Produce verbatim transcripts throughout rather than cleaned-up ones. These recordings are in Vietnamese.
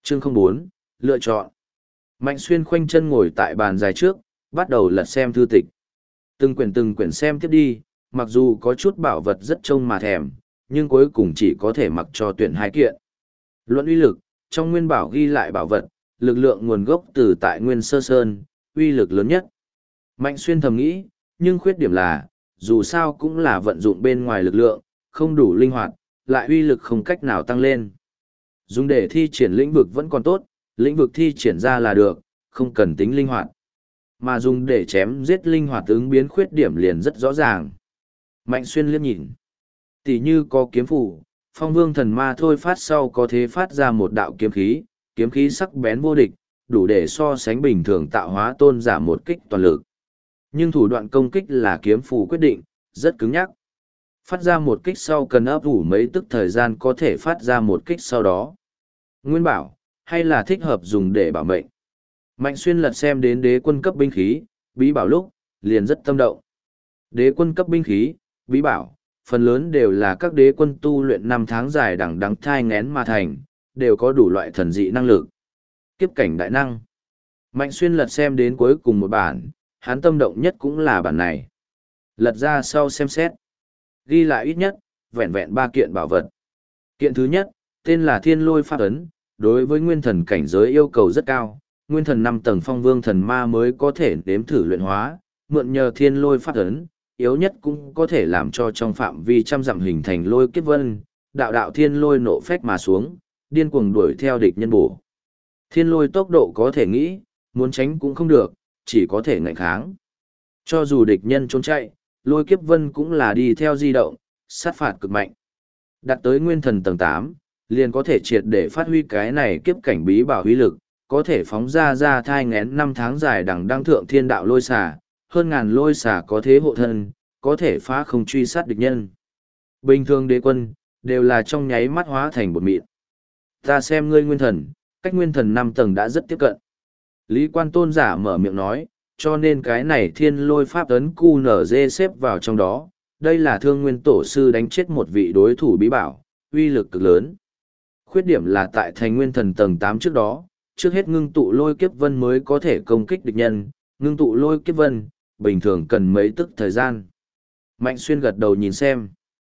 Chương không bốn, lựa chọn. Mạnh Xuyên khoanh chân ngồi tại bàn dài trước, bắt đầu lật xem thư tịch. Từng quyển từng quyển xem tiếp đi, mặc dù có chút bảo vật rất trông mà thèm, nhưng cuối cùng chỉ có thể mặc cho tuyển hai kiện. Luận uy lực, trong nguyên bảo ghi lại bảo vật, lực lượng nguồn gốc từ tại Nguyên Sơ Sơn, uy lực lớn nhất. Mạnh Xuyên thầm nghĩ, nhưng khuyết điểm là, dù sao cũng là vận dụng bên ngoài lực lượng, không đủ linh hoạt, lại uy lực không cách nào tăng lên. Dùng để thi triển lĩnh vực vẫn còn tốt, lĩnh vực thi triển ra là được, không cần tính linh hoạt. Mà dùng để chém giết linh hoạt ứng biến khuyết điểm liền rất rõ ràng. Mạnh Xuyên liếc nhìn. Tỷ như có kiếm phủ, phong vương thần ma thôi phát sau có thể phát ra một đạo kiếm khí, kiếm khí sắc bén vô địch, đủ để so sánh bình thường tạo hóa tôn giả một kích toàn lực. Nhưng thủ đoạn công kích là kiếm phù quyết định, rất cứng nhắc. Phát ra một kích sau cần ấp ủ mấy tức thời gian có thể phát ra một kích sau đó. Nguyên bảo, hay là thích hợp dùng để bảo mệnh. Mạnh Xuyên lật xem đến đế quân cấp binh khí, bí bảo lúc, liền rất tâm động. Đế quân cấp binh khí, bí bảo, phần lớn đều là các đế quân tu luyện năm tháng dài đằng đẵng thai ngén mà thành, đều có đủ loại thần dị năng lực. Kiếp cảnh đại năng. Mạnh Xuyên lật xem đến cuối cùng một bản, hắn tâm động nhất cũng là bản này. Lật ra sau xem xét. Ghi lại ít nhất, vẹn vẹn ba kiện bảo vật. Kiện thứ nhất, tên là Thiên Lôi Pháp Ấn, đối với nguyên thần cảnh giới yêu cầu rất cao, nguyên thần năm tầng phong vương thần ma mới có thể nếm thử luyện hóa, mượn nhờ Thiên Lôi Pháp Ấn, yếu nhất cũng có thể làm cho trong phạm vi trăm dặm hình thành lôi kiếp vân, đạo đạo thiên lôi nộ phách mà xuống, điên cuồng đuổi theo địch nhân bổ. Thiên lôi tốc độ có thể nghĩ, muốn tránh cũng không được, chỉ có thể ngạnh kháng. Cho dù địch nhân trốn chạy, lôi kiếp vân cũng là đi theo di động, sát phạt cực mạnh. Đạt tới nguyên thần tầng tám, liền có thể triệt để phát huy cái này kiếp cảnh bí bảo huy lực, có thể phóng ra ra thai ngén năm tháng dài đằng đăng thượng thiên đạo lôi xà, hơn ngàn lôi xà có thế hộ thân, có thể phá không truy sát địch nhân. Bình thường đế quân, đều là trong nháy mắt hóa thành bột mịn. Ta xem ngươi nguyên thần, cách nguyên thần năm tầng đã rất tiếp cận. Lý Quan Tôn giả mở miệng nói, cho nên cái này thiên lôi pháp ấn cu nở dê xếp vào trong đó. Đây là thương nguyên tổ sư đánh chết một vị đối thủ bí bảo, uy lực cực lớn. Khuyết điểm là tại thành nguyên thần tầng tám trước đó, trước hết ngưng tụ lôi kiếp vân mới có thể công kích địch nhân, ngưng tụ lôi kiếp vân, bình thường cần mấy tức thời gian. Mạnh Xuyên gật đầu nhìn xem.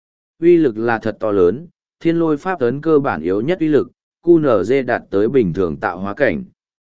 Uy lực là thật to lớn, thiên lôi pháp ấn cơ bản yếu nhất uy lực, cu nở dê đạt tới bình thường tạo hóa cảnh.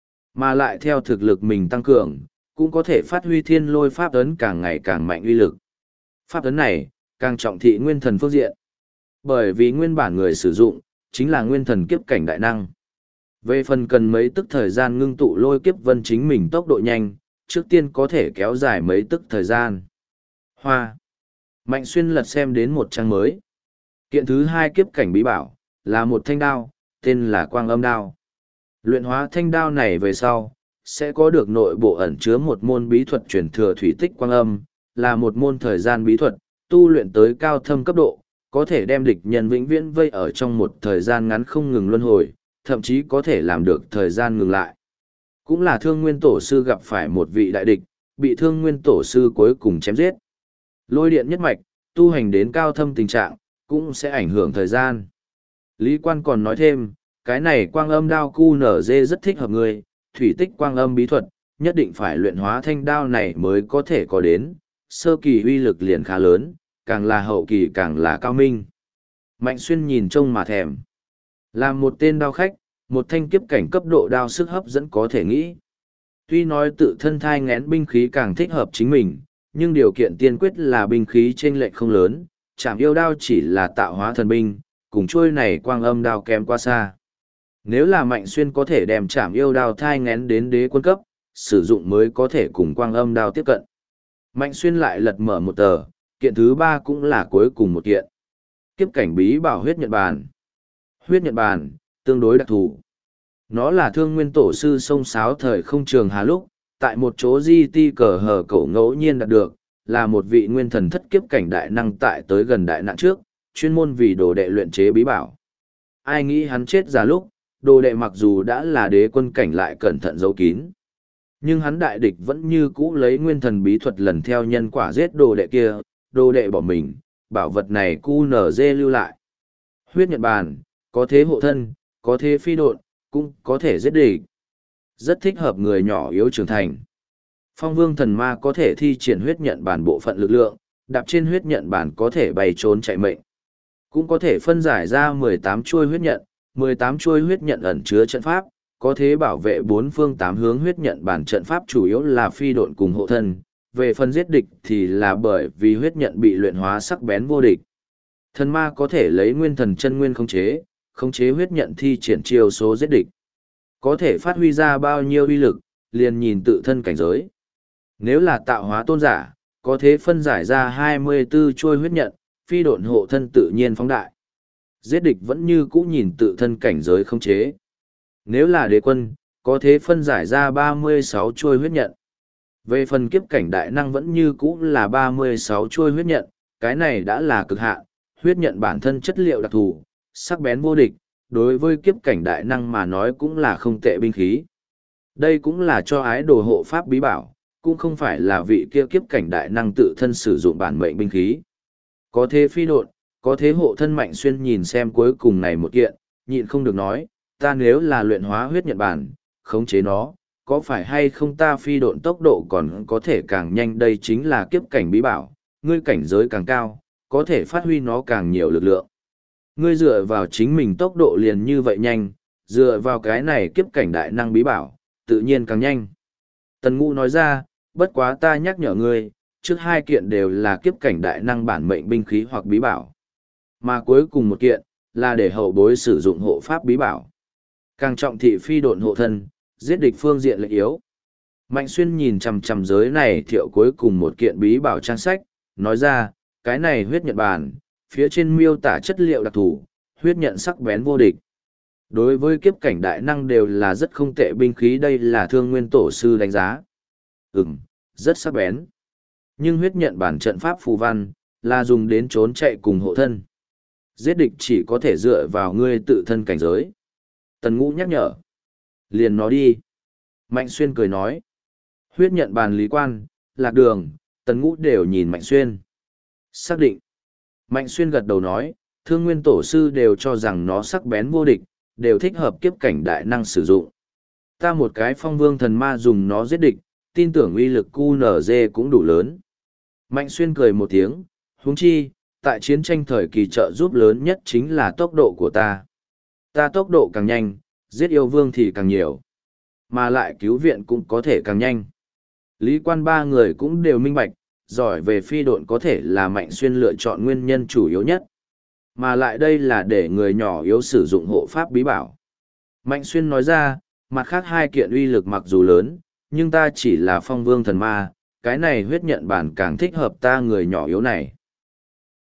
Mà lại theo thực lực mình tăng cường, cũng có thể phát huy thiên lôi pháp ấn càng ngày càng mạnh uy lực. Pháp ấn này, càng trọng thị nguyên thần phương diện. Bởi vì nguyên bản người sử dụng, chính là nguyên thần kiếp cảnh đại năng. Về phần cần mấy tức thời gian ngưng tụ lôi kiếp vân chính mình tốc độ nhanh, trước tiên có thể kéo dài mấy tức thời gian. Hoa. Mạnh Xuyên lật xem đến một trang mới. Kiện thứ hai kiếp cảnh bí bảo, là một thanh đao, tên là Quang Âm Đao. Luyện hóa thanh đao này về sau, sẽ có được nội bộ ẩn chứa một môn bí thuật truyền thừa thủy tích quang âm, là một môn thời gian bí thuật, tu luyện tới cao thâm cấp độ, có thể đem địch nhân vĩnh viễn vây ở trong một thời gian ngắn không ngừng luân hồi, thậm chí có thể làm được thời gian ngừng lại. Cũng là thương nguyên tổ sư gặp phải một vị đại địch, bị thương nguyên tổ sư cuối cùng chém giết. Lôi điện nhất mạch, tu hành đến cao thâm tình trạng, cũng sẽ ảnh hưởng thời gian. Lý Quan còn nói thêm, cái này quang âm đao cu nở dê rất thích hợp người, thủy tích quang âm bí thuật, nhất định phải luyện hóa thanh đao này mới có thể có đến, sơ kỳ uy lực liền khá lớn, càng là hậu kỳ càng là cao minh. Mạnh Xuyên nhìn trông mà thèm. Làm một tên đao khách, một thanh kiếp cảnh cấp độ đao sức hấp dẫn có thể nghĩ. Tuy nói tự thân thai ngén binh khí càng thích hợp chính mình, nhưng điều kiện tiên quyết là binh khí chênh lệch không lớn, chảm yêu đao chỉ là tạo hóa thần binh, cùng trôi này quang âm đao kém quá xa. Nếu là Mạnh Xuyên có thể đem chảm yêu đao thai ngén đến đế quân cấp, sử dụng mới có thể cùng quang âm đao tiếp cận. Mạnh Xuyên lại lật mở một tờ, kiện thứ ba cũng là cuối cùng một kiện. Kiếp cảnh bí bảo huyết nhận bàn. Huyết nhận bàn, tương đối đặc thù. Nó là thương nguyên tổ sư sông sáo thời không trường hà lúc, tại một chỗ di ti cờ hờ cổ ngẫu nhiên đạt được, là một vị nguyên thần thất kiếp cảnh đại năng tại tới gần đại nạn trước, chuyên môn vì đồ đệ luyện chế bí bảo. Ai nghĩ hắn chết ra lúc, đồ đệ mặc dù đã là đế quân cảnh lại cẩn thận giấu kín. Nhưng hắn đại địch vẫn như cũ lấy nguyên thần bí thuật lần theo nhân quả giết đồ đệ kia, đồ đệ bỏ mình, bảo vật này cu nở dê lưu lại. Huyết nhận bàn, có thế hộ thân, có thế phi độn, cũng có thể giết địch. Rất thích hợp người nhỏ yếu trưởng thành. Phong vương thần ma có thể thi triển huyết nhận bản bộ phận lực lượng, đạp trên huyết nhận bản có thể bay trốn chạy mệnh. Cũng có thể phân giải ra mười tám chuôi huyết nhận, mười tám chuôi huyết nhận ẩn chứa trận pháp, có thể bảo vệ bốn phương tám hướng. Huyết nhận bản trận pháp chủ yếu là phi độn cùng hộ thân, về phần giết địch thì là bởi vì huyết nhận bị luyện hóa sắc bén vô địch. Thần ma có thể lấy nguyên thần chân nguyên khống chế, khống chế huyết nhận thi triển chiêu số giết địch. Có thể phát huy ra bao nhiêu uy lực, liền nhìn tự thân cảnh giới. Nếu là tạo hóa tôn giả, có thể phân giải ra hai mươi bốn chuôi huyết nhận, phi độn hộ thân tự nhiên phóng đại. Giết địch vẫn như cũ nhìn tự thân cảnh giới khống chế. Nếu là đế quân, có thể phân giải ra ba mươi sáu chuôi huyết nhận. Về phần kiếp cảnh đại năng vẫn như cũ là ba mươi sáu chuôi huyết nhận, cái này đã là cực hạn. Huyết nhận bản thân chất liệu đặc thù, sắc bén vô địch, đối với kiếp cảnh đại năng mà nói cũng là không tệ binh khí. Đây cũng là cho ái đồ hộ pháp bí bảo, cũng không phải là vị kia kiếp cảnh đại năng tự thân sử dụng bản mệnh binh khí. Có thế phi độn, có thế hộ thân. Mạnh Xuyên nhìn xem cuối cùng này một kiện, nhịn không được nói, ta nếu là luyện hóa huyết nhận bản, khống chế nó, có phải hay không ta phi độn tốc độ còn có thể càng nhanh. Đây chính là kiếp cảnh bí bảo, ngươi cảnh giới càng cao, có thể phát huy nó càng nhiều lực lượng. Ngươi dựa vào chính mình tốc độ liền như vậy nhanh, dựa vào cái này kiếp cảnh đại năng bí bảo, tự nhiên càng nhanh. Tần Ngũ nói ra, bất quá ta nhắc nhở ngươi, trước hai kiện đều là kiếp cảnh đại năng bản mệnh binh khí hoặc bí bảo. Mà cuối cùng một kiện, là để hậu bối sử dụng hộ pháp bí bảo. Càng trọng thị phi độn hộ thân, giết địch phương diện lợi yếu. Mạnh Xuyên nhìn chằm chằm giới này thiệu cuối cùng một kiện bí bảo trang sách, nói ra, cái này huyết nhận bản, phía trên miêu tả chất liệu đặc thù, huyết nhận sắc bén vô địch. Đối với kiếp cảnh đại năng đều là rất không tệ binh khí, đây là Thương Nguyên tổ sư đánh giá. Ừm, rất sắc bén. Nhưng huyết nhận bản trận pháp phù văn, là dùng đến trốn chạy cùng hộ thân. Giết địch chỉ có thể dựa vào ngươi tự thân cảnh giới. Tần Ngũ nhắc nhở. Liền nó đi. Mạnh Xuyên cười nói. Huyết nhận bàn lý quan, lạc đường, Tần Ngũ đều nhìn Mạnh Xuyên. Xác định. Mạnh Xuyên gật đầu nói, Thương Nguyên tổ sư đều cho rằng nó sắc bén vô địch, đều thích hợp kiếp cảnh đại năng sử dụng. Ta một cái phong vương thần ma dùng nó giết địch, tin tưởng uy lực cu nở dê cũng đủ lớn. Mạnh Xuyên cười một tiếng, huống chi, tại chiến tranh thời kỳ trợ giúp lớn nhất chính là tốc độ của ta. Ta tốc độ càng nhanh, giết yêu vương thì càng nhiều, mà lại cứu viện cũng có thể càng nhanh. Lý Quan ba người cũng đều minh bạch, giỏi về phi độn có thể là Mạnh Xuyên lựa chọn nguyên nhân chủ yếu nhất. Mà lại đây là để người nhỏ yếu sử dụng hộ pháp bí bảo. Mạnh Xuyên nói ra, mặt khác hai kiện uy lực mặc dù lớn, nhưng ta chỉ là phong vương thần ma, cái này huyết nhận bản càng thích hợp ta người nhỏ yếu này.